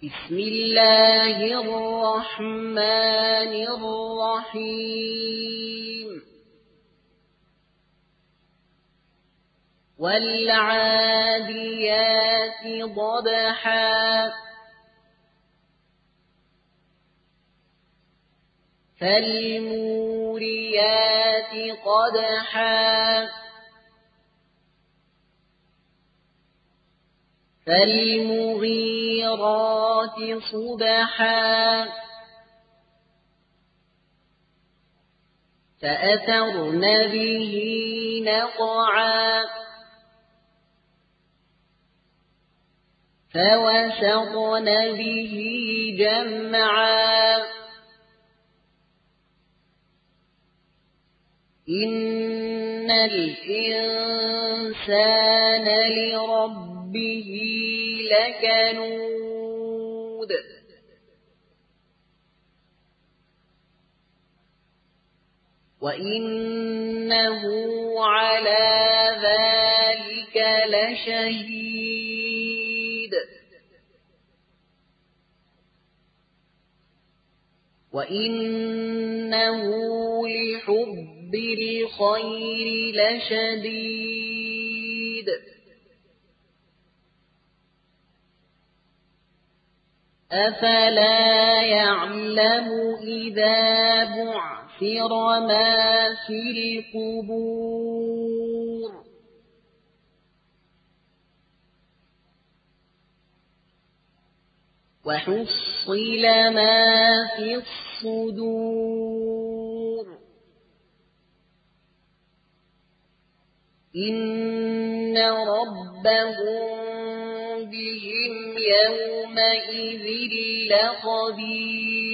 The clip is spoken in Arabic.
بسم الله الرحمن الرحيم والعاديات ضبحا فالموريات قدحا فالمغيرات صبحا فأثرن به نقعا فوسطن به جمعا إن الإنسان لربه لكنود وإنه على ذلك لشهيد وإنه لحب الخير لشديد أفلا يعلم إذا بعثر ما في القبور وحصل ما في الصدور إن ربهم بهم يومئذ لخبير